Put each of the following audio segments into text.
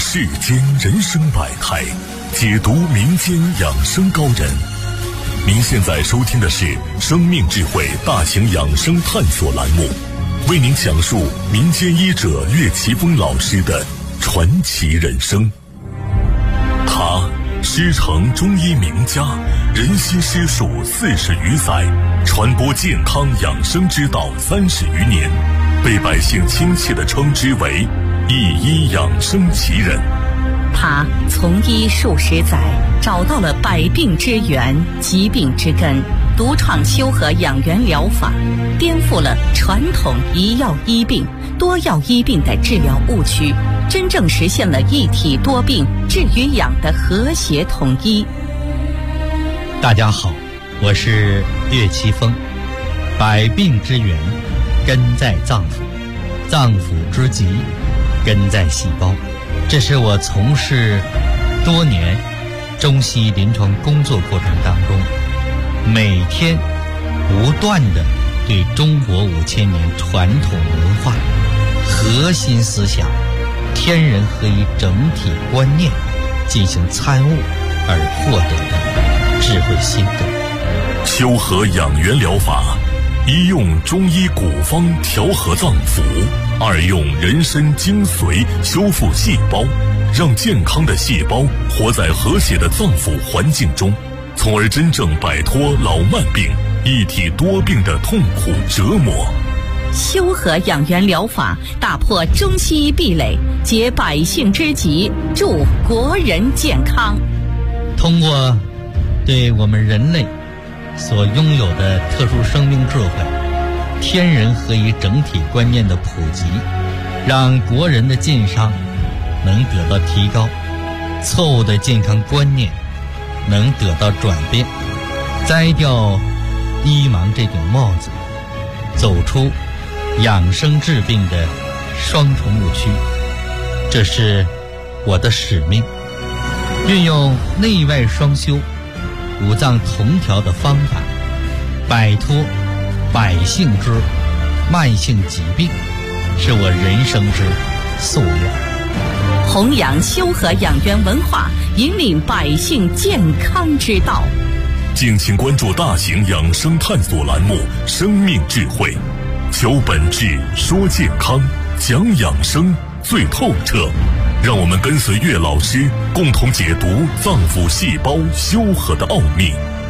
世间人生百态，解读民间养生高人。您现在收听的是生命智慧大型养生探索栏目，为您讲述民间医者岳奇峰老师的传奇人生。他师承中医名家，人心师术40余载，传播健康养生之道30余年，被百姓亲切地称之为一医养生奇人。 他从医数十载，找到了百病之源、疾病之根，独创修和养元疗法，颠覆了传统一药医病、多药医病的治疗误区，真正实现了一体多病治与养的和谐统一。 大家好，我是岳奇峰。百病之源根在脏腑，脏腑之疾根在细胞。这是我从事多年中西医临床工作过程当中，每天不断地对中国5000年传统文化核心思想天人合一整体观念进行参悟而获得的智慧心得。 修和养元疗法，一用中医古方调和脏腑，二用人参精髓修复细胞，让健康的细胞活在和谐的脏腑环境中，从而真正摆脱老慢病、一体多病的痛苦折磨。 修和养元疗法打破中西医壁垒，解百姓之急，助国人健康。 通过对我们人类所拥有的特殊生命智慧、天人合一整体观念的普及，让国人的健康能得到提高，错误的健康观念能得到转变，摘掉医盲这顶帽子，走出养生治病的双重误区。这是我的使命，运用内外双修、五脏同调的方法，摆脱百姓之慢性疾病，是我人生之夙愿。 弘扬修和养元文化，引领百姓健康之道。 敬请关注大型养生探索栏目《生命智慧》，求本质，说健康，讲养生最透彻。让我们跟随岳老师，共同解读脏腑细胞修和的奥秘。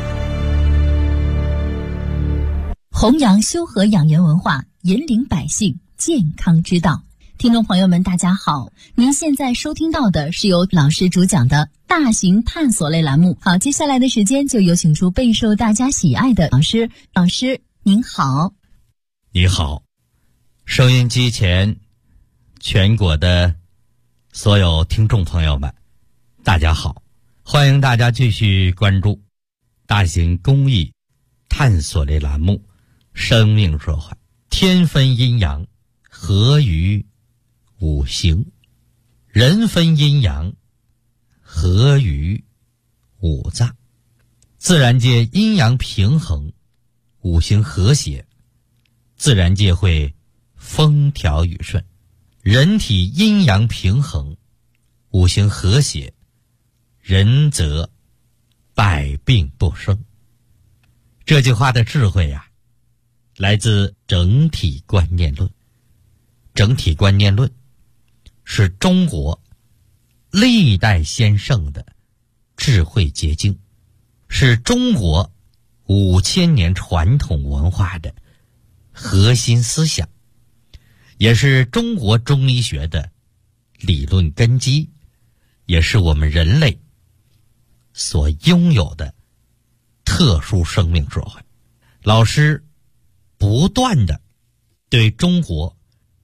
弘扬修和养元文化，引领百姓健康之道。听众朋友们，大家好，您现在收听到的是由老师主讲的大型探索类栏目。好，接下来的时间就有请出备受大家喜爱的老师。老师您好。 你好，收音机前全国的所有听众朋友们，大家好，欢迎大家继续关注大型公益探索类栏目生命智慧。天分阴阳，合于五行；人分阴阳，合于五脏。自然界阴阳平衡，五行和谐，自然界会风调雨顺。人体阴阳平衡，五行和谐，人则百病不生。这句话的智慧呀，来自整体观念论。整体观念论是中国历代先圣的智慧结晶，是中国5000年传统文化的核心思想，也是中国中医学的理论根基，也是我们人类所拥有的特殊生命智慧。老师不断地对中国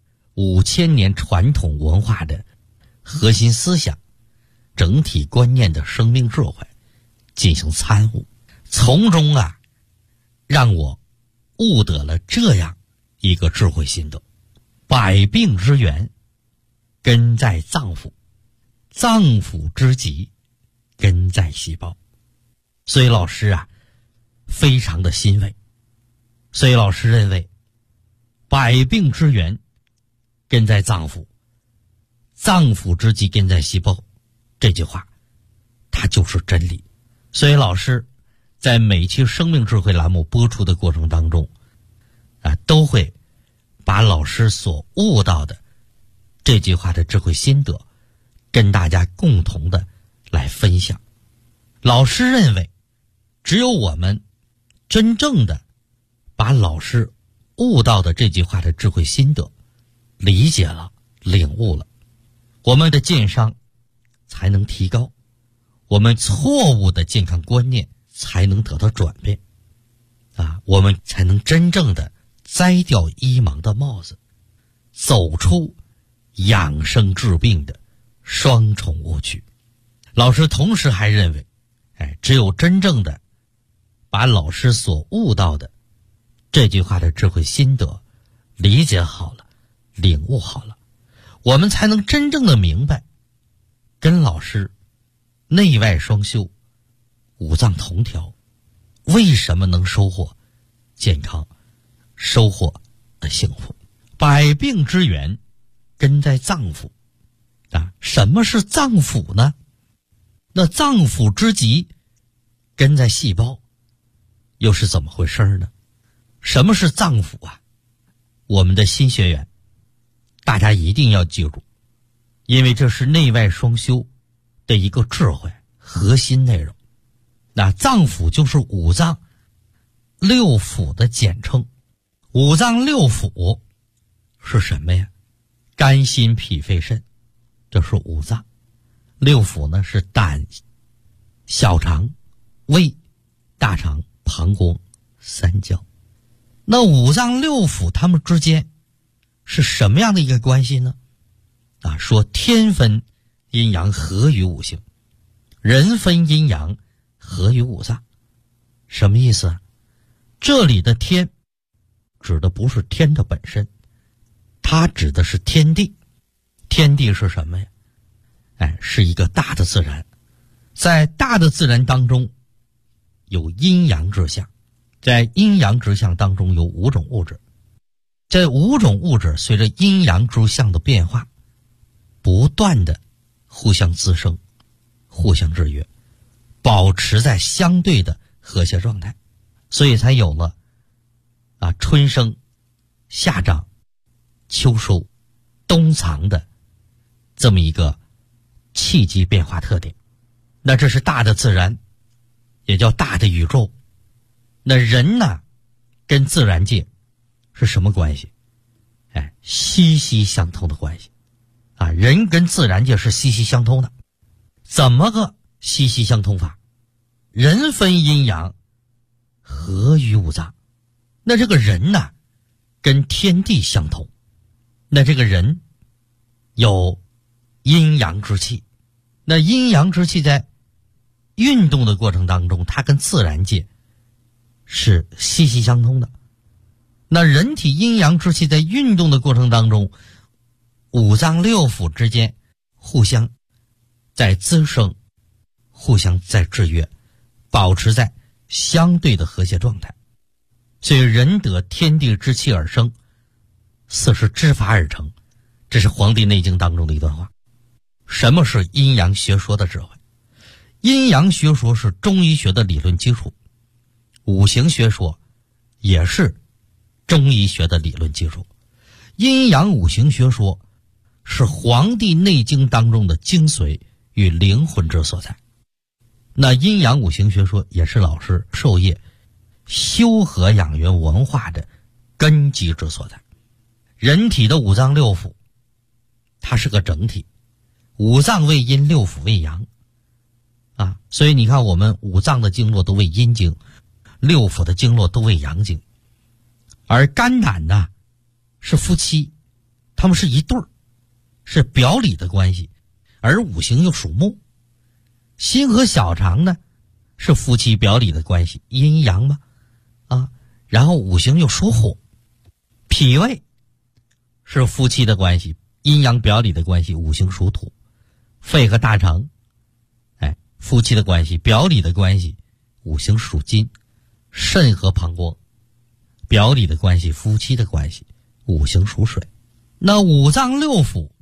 5000年传统文化的核心思想、整体观念的生命智慧进行参悟，从中让我悟得了这样一个智慧心得：百病之源根在脏腑，脏腑之疾根在细胞。所以老师非常的欣慰。所以老师认为，百病之源根在脏腑， 脏腑之疾根在细胞，这句话它就是真理。所以老师在每期生命智慧栏目播出的过程当中都会把老师所悟到的这句话的智慧心得跟大家共同的来分享。老师认为，只有我们真正的把老师悟到的这句话的智慧心得理解了、领悟了，我们的健商才能提高，我们错误的健康观念才能得到转变我们才能真正的摘掉医盲的帽子，走出养生治病的双重误区。老师同时还认为，只有真正的把老师所悟到的这句话的智慧心得理解好了、领悟好了，我们才能真正的明白，跟老师内外双修、五脏同调，为什么能收获健康、收获幸福。百病之源根在脏腑什么是脏腑呢？那脏腑之疾根在细胞，又是怎么回事呢？什么是脏腑我们的新学员大家一定要记住，因为这是内外双修的一个智慧核心内容。那脏腑就是五脏六腑的简称。五脏六腑是什么呀？肝心脾肺肾，这是五脏。六腑呢是胆、小肠、胃、大肠、膀胱、三焦。那五脏六腑它们之间是什么样的一个关系呢？说天分阴阳合于五行，人分阴阳合于五脏。什么意思这里的天指的不是天的本身，它指的是天地。天地是什么呀？是一个大的自然。在大的自然当中有阴阳之象，在阴阳之象当中有五种物质。这五种物质随着阴阳之象的变化，不断的互相滋生、互相制约，保持在相对的和谐状态，所以才有了春生、夏长、秋收、冬藏的这么一个气机变化特点。那这是大的自然，也叫大的宇宙。那人呢，跟自然界是什么关系？息息相通的关系人跟自然界是息息相通的。怎么个息息相通法？人分阴阳合于五脏。那这个人呢，跟天地相同。那这个人有阴阳之气，那阴阳之气在运动的过程当中，它跟自然界是息息相通的。那人体阴阳之气在运动的过程当中，五脏六腑之间互相在滋生，互相在制约，保持在相对的和谐状态。所以人得天地之气而生，四时之法而成，这是《黄帝内经》当中的一段话。什么是阴阳学说的智慧？阴阳学说是中医学的理论基础，五行学说也是中医学的理论基础。阴阳五行学说是《黄帝内经》当中的精髓与灵魂之所在。那阴阳五行学说也是老师授业修和养元文化的根基之所在。人体的五脏六腑它是个整体，五脏为阴，六腑为阳所以你看我们五脏的经络都为阴经，六腑的经络都为阳经。而肝胆呢是夫妻，他们是一对儿，是表里的关系，而五行又属木。心和小肠呢是夫妻表里的关系，阴阳嘛然后五行又属火。脾胃是夫妻的关系，阴阳表里的关系，五行属土。肺和大肠夫妻的关系，表里的关系，五行属金。肾和膀胱表里的关系，夫妻的关系，五行属水。那五脏六腑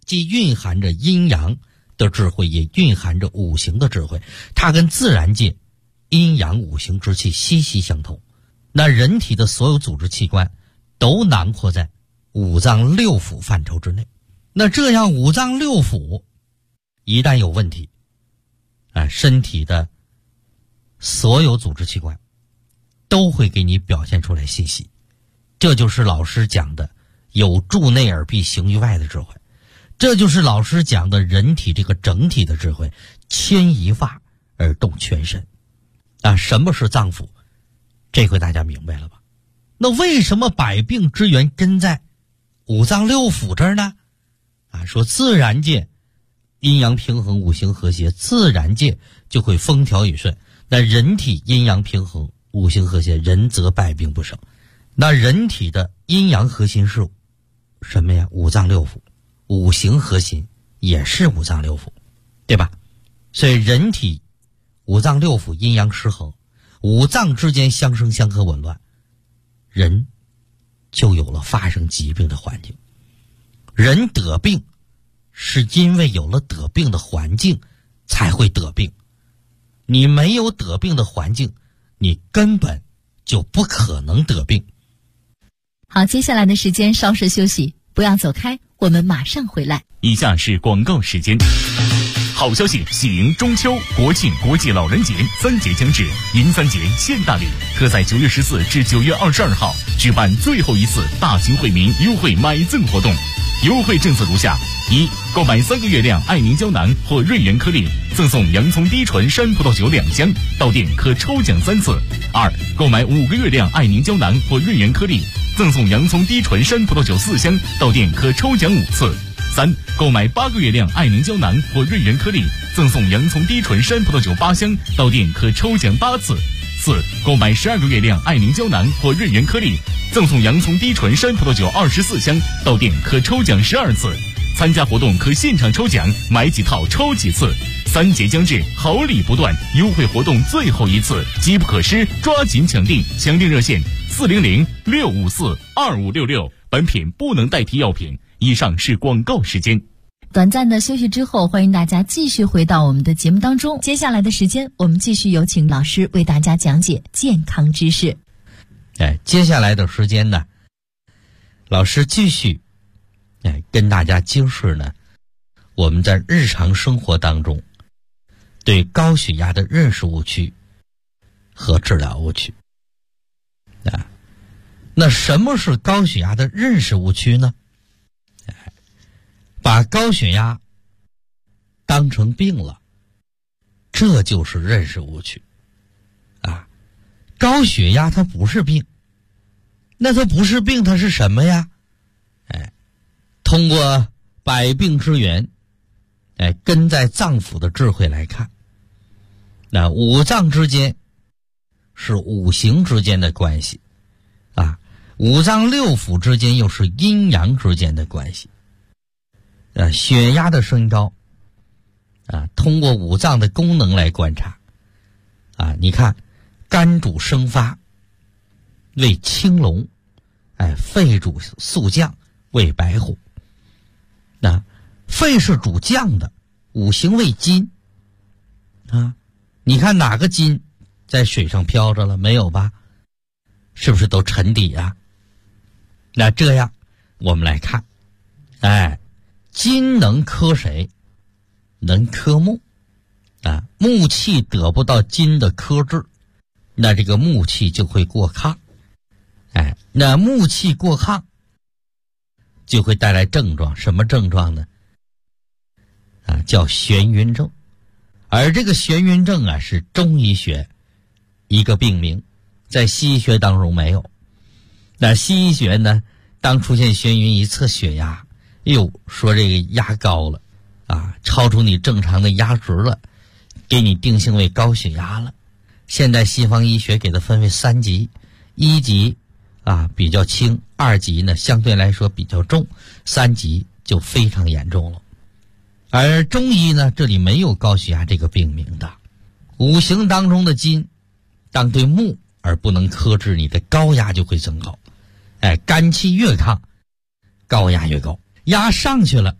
既蕴含着阴阳的智慧，也蕴含着五行的智慧，它跟自然界阴阳五行之气息息相通。那人体的所有组织器官都囊括在五脏六腑范畴之内。那这样五脏六腑一旦有问题，身体的所有组织器官都会给你表现出来信息。这就是老师讲的有助内而必行于外的智慧，这就是老师讲的人体这个整体的智慧，牵一发而动全身。什么是脏腑？这回大家明白了吧？那为什么百病之源根在五脏六腑这儿呢？说自然界阴阳平衡，五行和谐，自然界就会风调雨顺。那人体阴阳平衡，五行和谐，人则百病不生。那人体的阴阳核心是什么呀？五脏六腑，五行核心也是五脏六腑，对吧？所以人体五脏六腑阴阳失衡，五脏之间相生相克紊乱，人就有了发生疾病的环境。人得病是因为有了得病的环境才会得病，你没有得病的环境，你根本就不可能得病。 好，接下来的时间稍事休息，不要走开，我们马上回来。 以下是广告时间。好消息，喜迎中秋、国庆、国际老人节3节将至，银3节现大礼，特在9月14至9月22号举办最后一次大型惠民优惠买赠活动。优惠政策如下：一、购买3个月亮爱凝胶囊或润元颗粒，赠送洋葱低醇山葡萄酒2箱，到店可抽奖3次；二、购买5个月亮爱凝胶囊或润元颗粒，赠送洋葱低醇山葡萄酒4箱，到店可抽奖5次；三、购买8个月亮爱凝胶囊或润元颗粒，赠送洋葱低醇山葡萄酒8箱，到店可抽奖8次；四、购买12个月亮爱凝胶囊或润元颗粒，赠送洋葱低醇山葡萄酒24箱，到店可抽奖12次。参加活动可现场抽奖，买几套抽几次。3节将至，好礼不断，优惠活动最后一次，机不可失，抓紧抢订！抢订热线400-654-2566。本品不能代替药品。以上是广告时间。 短暂的休息之后，欢迎大家继续回到我们的节目当中。接下来的时间，我们继续有请老师为大家讲解健康知识。 接下来的时间呢，老师继续跟大家揭示呢，我们在日常生活当中对高血压的认识误区和治疗误区。那什么是高血压的认识误区呢？把高血压当成病了，这就是认识误区。高血压它不是病，那它不是病，它是什么呀？通过百病之源，根在脏腑的智慧来看，那五脏之间是五行之间的关系，五脏六腑之间又是阴阳之间的关系。血压的升高，通过五脏的功能来观察，你看，肝主生发，为青龙，肺主肃降，为白虎。肺是主降的，五行为金。你看哪个金在水上飘着了？没有吧？是不是都沉底啊？那这样我们来看，金能克谁？能克木。木气得不到金的克制，那这个木气就会过亢。那木气过亢就会带来症状，什么症状呢？叫眩晕症。而这个眩晕症是中医学一个病名，在西医学当中没有。那西医学呢，当出现眩晕一测血压，说这个压高了，超出你正常的压值了，给你定性为高血压了。现在西方医学给它分为3级，1级比较轻，2级呢相对来说比较重，3级就非常严重了。而中医呢，这里没有高血压这个病名的。五行当中的金当对木而不能克制，你的高压就会增高。肝气越亢，高压越高，压上去了，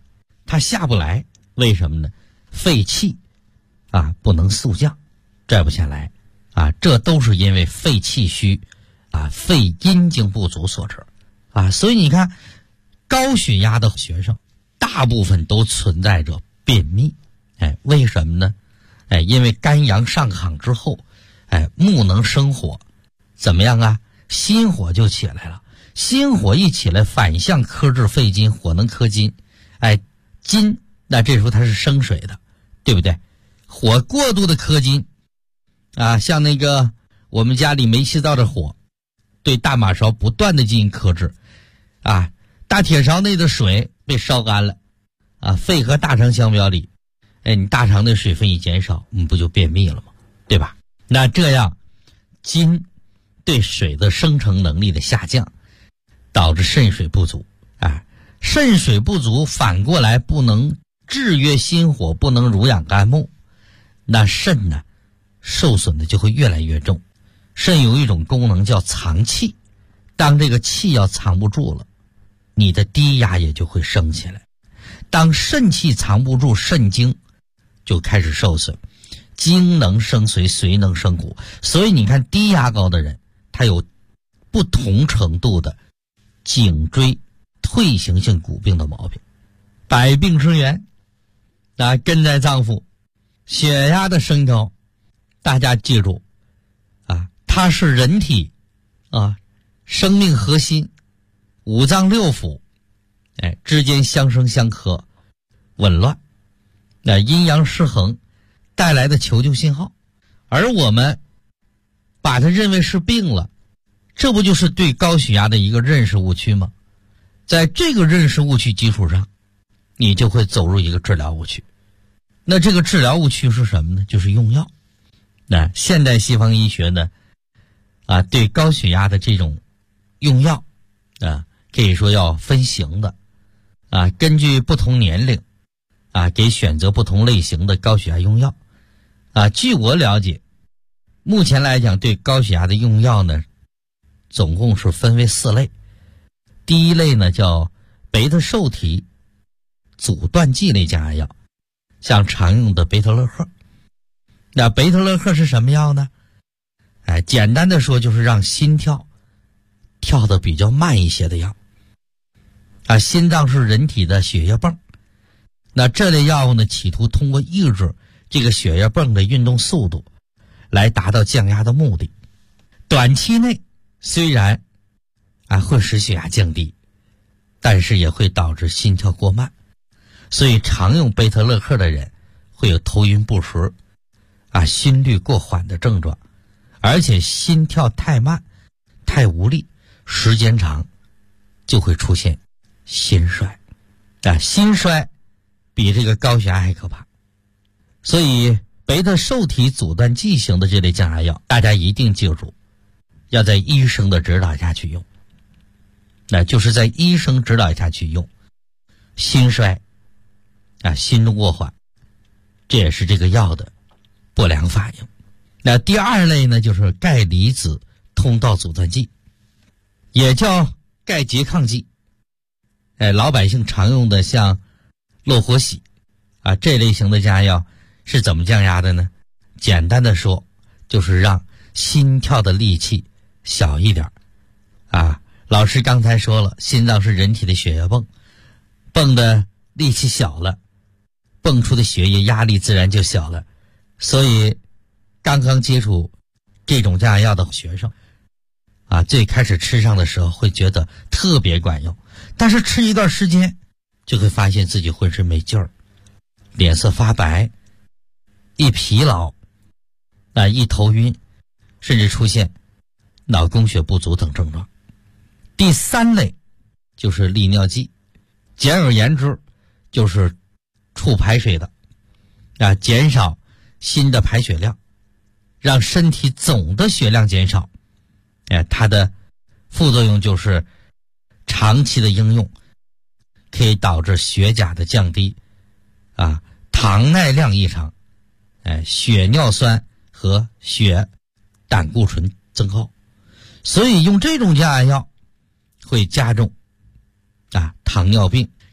它下不来，为什么呢？肺气啊不能速降，拽不下来啊，这都是因为肺气虚啊，肺阴经不足所致啊。所以你看，高血压的学生大部分都存在着便秘，为什么呢？因为肝阳上亢之后，木能生火，怎么样啊？心火就起来了，心火一起来，反向克制肺金，火能克金，金那这时候它是生水的，对不对？火过度的克金啊，像那个我们家里煤气灶的火，对大马勺不断的进行克制啊，大铁勺内的水被烧干了啊，肺和大肠相表里，你大肠的水分一减少，不就便秘了吗？对吧？那这样金对水的生成能力的下降，导致肾水不足啊，肾水不足反过来不能制约心火，不能濡养肝木，那肾呢受损的就会越来越重。肾有一种功能叫藏气，当这个气要藏不住了，你的低压也就会升起来。当肾气藏不住，肾精就开始受损，精能生髓，髓能生骨。所以你看低压高的人，他有不同程度的颈椎退行性骨病的毛病。百病之源根在脏腑。血压的升高，大家记住啊，它是人体啊生命核心五脏六腑之间相生相克，紊乱，阴阳失衡带来的求救信号，而我们把它认为是病了，这不就是对高血压的一个认识误区吗？在这个认识误区基础上，你就会走入一个治疗误区。那这个治疗误区是什么呢？就是用药。那现代西方医学呢对高血压的这种用药可以说要分型的根据不同年龄给选择不同类型的高血压用药据我了解，目前来讲对高血压的用药呢总共是分为4类。第一类呢叫贝塔受体阻断剂类降压药，像常用的贝特勒克。那贝特勒克是什么药呢？简单的说就是让心跳跳得比较慢一些的药心脏是人体的血液泵，那这类药物呢企图通过抑制这个血液泵的运动速度来达到降压的目的。短期内虽然会使血压降低，但是也会导致心跳过慢，所以常用贝特勒克的人会有头晕不实心率过缓的症状，而且心跳太慢太无力，时间长就会出现心衰心衰比这个高血压还可怕。所以贝塔受体阻断剂型的这类降压药，大家一定记住要在医生的指导下去用，那就是在医生指导下去用。心衰心动过缓，这也是这个药的不良反应。那第二类呢就是钙离子通道阻断剂，也叫钙拮抗剂。老百姓常用的像洛活喜这类型的降压药是怎么降压的呢？简单的说就是让心跳的力气小一点老师刚才说了，心脏是人体的血液泵，泵的力气小了，泵出的血液压力自然就小了。所以刚刚接触这种降压药的学生最开始吃上的时候会觉得特别管用，但是吃一段时间就会发现自己浑身没劲儿，脸色发白，一疲劳一头晕，甚至出现脑供血不足等症状。第3类就是利尿剂，简而言之就是促排水的减少心的排血量，让身体总的血量减少。它的副作用就是长期的应用可以导致血钾的降低糖耐量异常，血尿酸和血胆固醇增高。所以用这种降压药会加重糖尿病，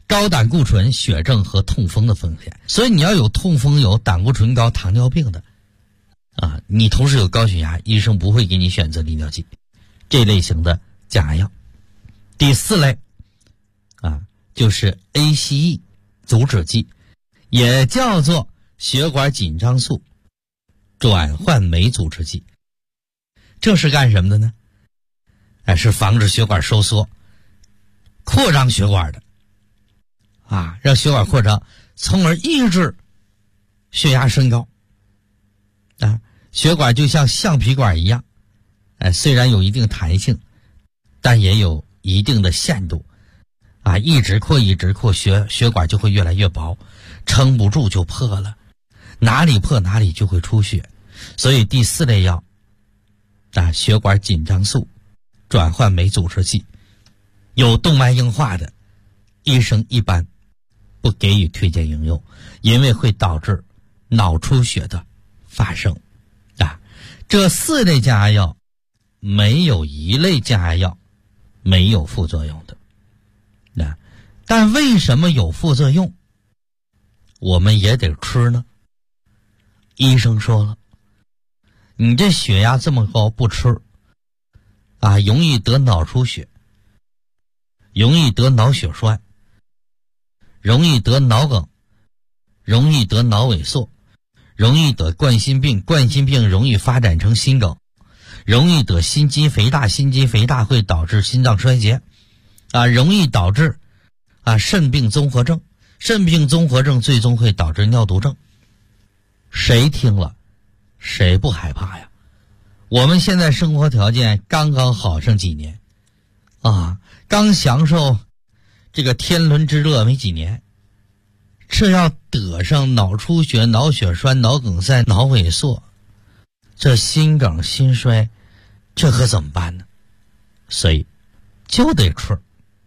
高胆固醇、血症和痛风的风险。所以你要有痛风、有胆固醇高、糖尿病的你同时有高血压，医生不会给你选择利尿剂这类型的降压药。第4类就是 ACE 阻止剂，也叫做血管紧张素转换酶阻滞剂。这是干什么的呢？是防止血管收缩、扩张血管的让血管扩张，从而抑制血压升高血管就像橡皮管一样虽然有一定弹性，但也有一定的限度一直扩血管就会越来越薄，撑不住就破了，哪里破哪里就会出血。所以第4类药血管紧张素转换酶阻滞剂，有动脉硬化的医生一般不给予推荐应用，因为会导致脑出血的发生这4类降压药没有1类降压药没有副作用的但为什么有副作用我们也得吃呢？医生说了，你这血压这么高不吃容易得脑出血，容易得脑血栓，容易得脑梗，容易得脑萎缩，容易得冠心病，冠心病容易发展成心梗，容易得心肌肥大，心肌肥大会导致心脏衰竭容易导致肾病综合症，肾病综合症最终会导致尿毒症。谁听了谁不害怕呀？我们现在生活条件刚刚好上几年刚享受这个天伦之乐没几年，这要得上脑出血、脑血栓、脑梗塞、脑萎缩，这心梗心衰，这可怎么办呢？所以就得吃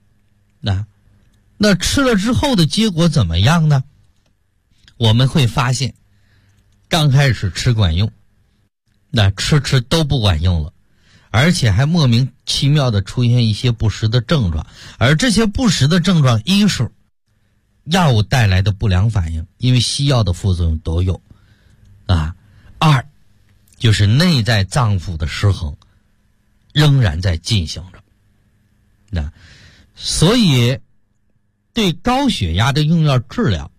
那吃了之后的结果怎么样呢？我们会发现刚开始吃管用，吃都不管用了，而且还莫名其妙的出现一些不实的症状，而这些不实的症状，一是药物带来的不良反应，因为西药的副作用都有二就是内在脏腑的失衡仍然在进行着所以对高血压的用药治疗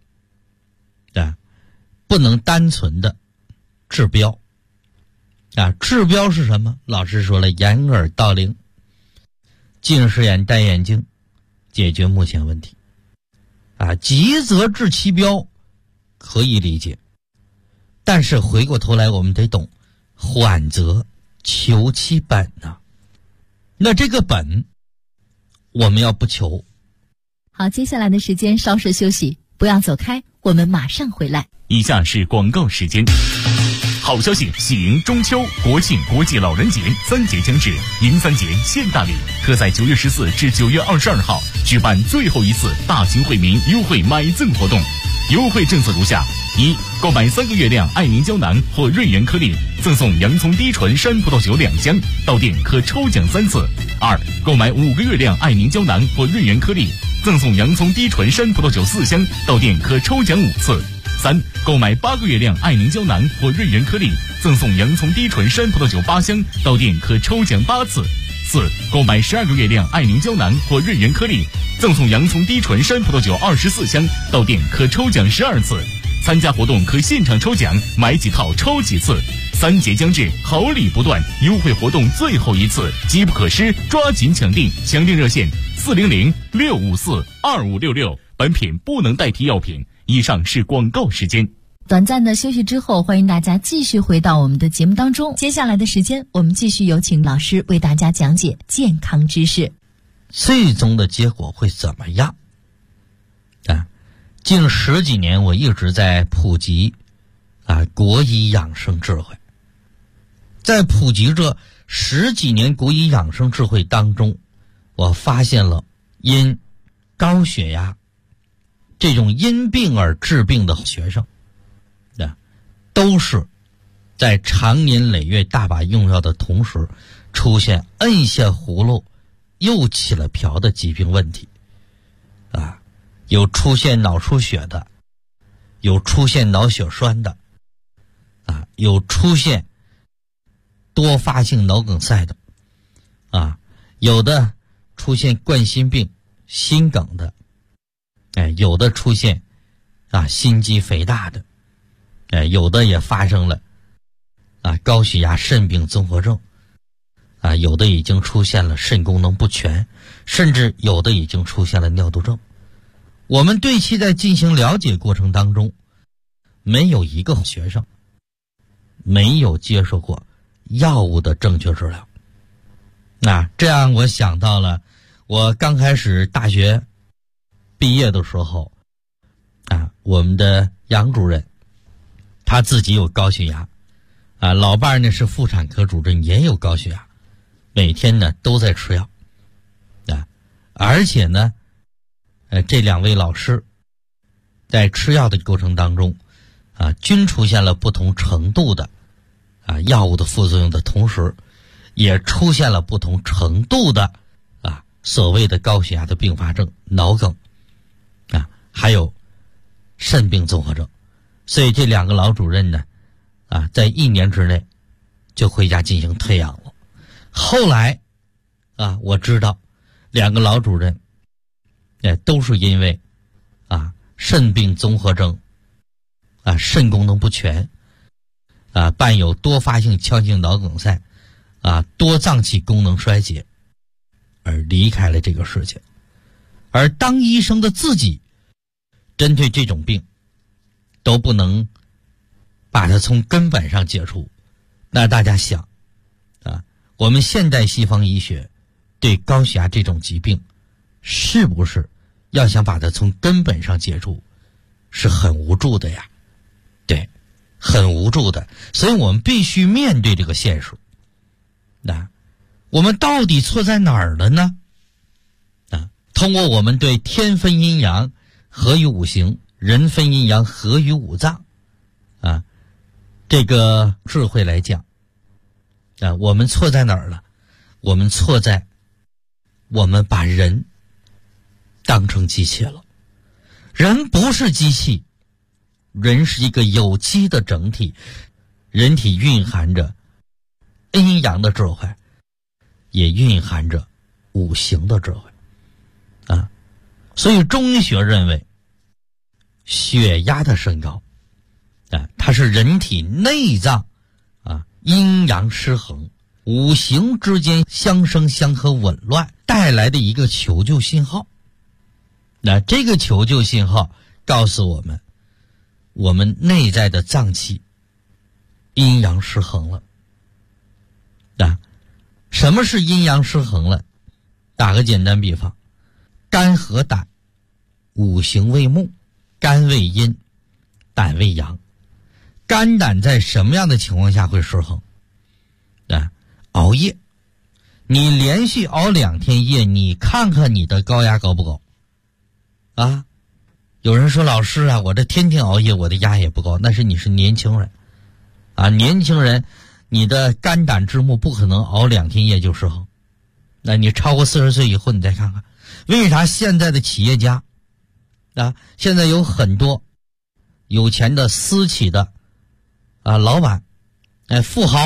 不能单纯的治标治标是什么？老师说了，掩耳盗铃，近视眼戴眼镜，解决目前问题急则治其标可以理解，但是回过头来我们得懂，缓则求其本那这个本我们要不求。 好，接下来的时间稍事休息，不要走开，我们马上回来。 以下是广告时间。好消息，喜迎中秋、国庆、国际老人节3节将至，迎3节献大礼，特在9月14至9月22号举办最后一次大型惠民优惠买赠活动。优惠政策如下：一、购买3个月亮爱凝胶囊或瑞元颗粒，赠送洋葱低醇山葡萄酒2箱，到店可抽奖3次；二、购买5个月亮爱凝胶囊或瑞元颗粒，赠送洋葱低醇山葡萄酒4箱，到店可抽奖5次；三、购买8个月亮爱凝胶囊或瑞元颗粒，赠送洋葱低醇山葡萄酒8箱，到店可抽奖8次；四、购买12个月亮爱凝胶囊或瑞元颗粒，赠送洋葱低醇山葡萄酒24箱，到店可抽奖12次。参加活动可现场抽奖，买几套抽几次。3节将至，好礼不断，优惠活动最后一次，机不可失，抓紧抢订！抢订热线400-654-2566。本品不能代替药品。以上是广告时间。 短暂的休息之后，欢迎大家继续回到我们的节目当中。接下来的时间，我们继续有请老师为大家讲解健康知识。 最终的结果会怎么样？近10几年我一直在普及国医养生智慧。在普及这10几年国医养生智慧当中，我发现了因高血压这种因病而治病的学生都是在长年累月大把用药的同时，出现摁下葫芦又起了瓢的疾病问题有出现脑出血的，有出现脑血栓的，有出现多发性脑梗塞的，有的出现冠心病、心梗的，有的出现心肌肥大的，有的也发生了高血压肾病综合症，有的已经出现了肾功能不全，甚至有的已经出现了尿毒症。我们对其在进行了解过程当中，没有一个学生没有接受过药物的正确治疗。这样我想到了我刚开始大学毕业的时候，我们的杨主任他自己有高血压，老伴呢是妇产科主任，也有高血压，每天呢都在吃药，而且呢这两位老师在吃药的过程当中均出现了不同程度的药物的副作用的同时，也出现了不同程度的所谓的高血压的并发症、脑梗还有肾病综合症。所以这两个老主任呢在1年之内就回家进行退养了。后来我知道两个老主任都是因为肾病综合征肾功能不全伴有多发性腔性脑梗塞多脏器功能衰竭而离开了这个世界。而当医生的自己针对这种病都不能把它从根本上解除，那大家想我们现代西方医学对高血压这种疾病是不是要想把它从根本上解除是很无助的呀？对，很无助的。所以我们必须面对这个现实。我们到底错在哪儿了呢？通过我们对天分阴阳合于五行，人分阴阳合于五脏这个智慧来讲我们错在哪儿了？我们错在我们把人当成机器了。人不是机器，人是一个有机的整体，人体蕴含着阴阳的智慧，也蕴含着五行的智慧所以中医学认为血压的升高它是人体内脏阴阳失衡、五行之间相生相克紊乱带来的一个求救信号。这个求救信号告诉我们，我们内在的脏器阴阳失衡了。什么是阴阳失衡了？打个简单比方，肝和胆五行为木，肝为阴，胆为阳。肝胆在什么样的情况下会失衡？熬夜。你连续熬2天夜，你看看你的高压高不高有人说老师我这天天熬夜，我的压也不高。那是你是年轻人年轻人你的肝胆之木不可能熬2天夜就失衡。那你超过40岁以后，你再看看为啥现在的企业家现在有很多有钱的私企的老板富豪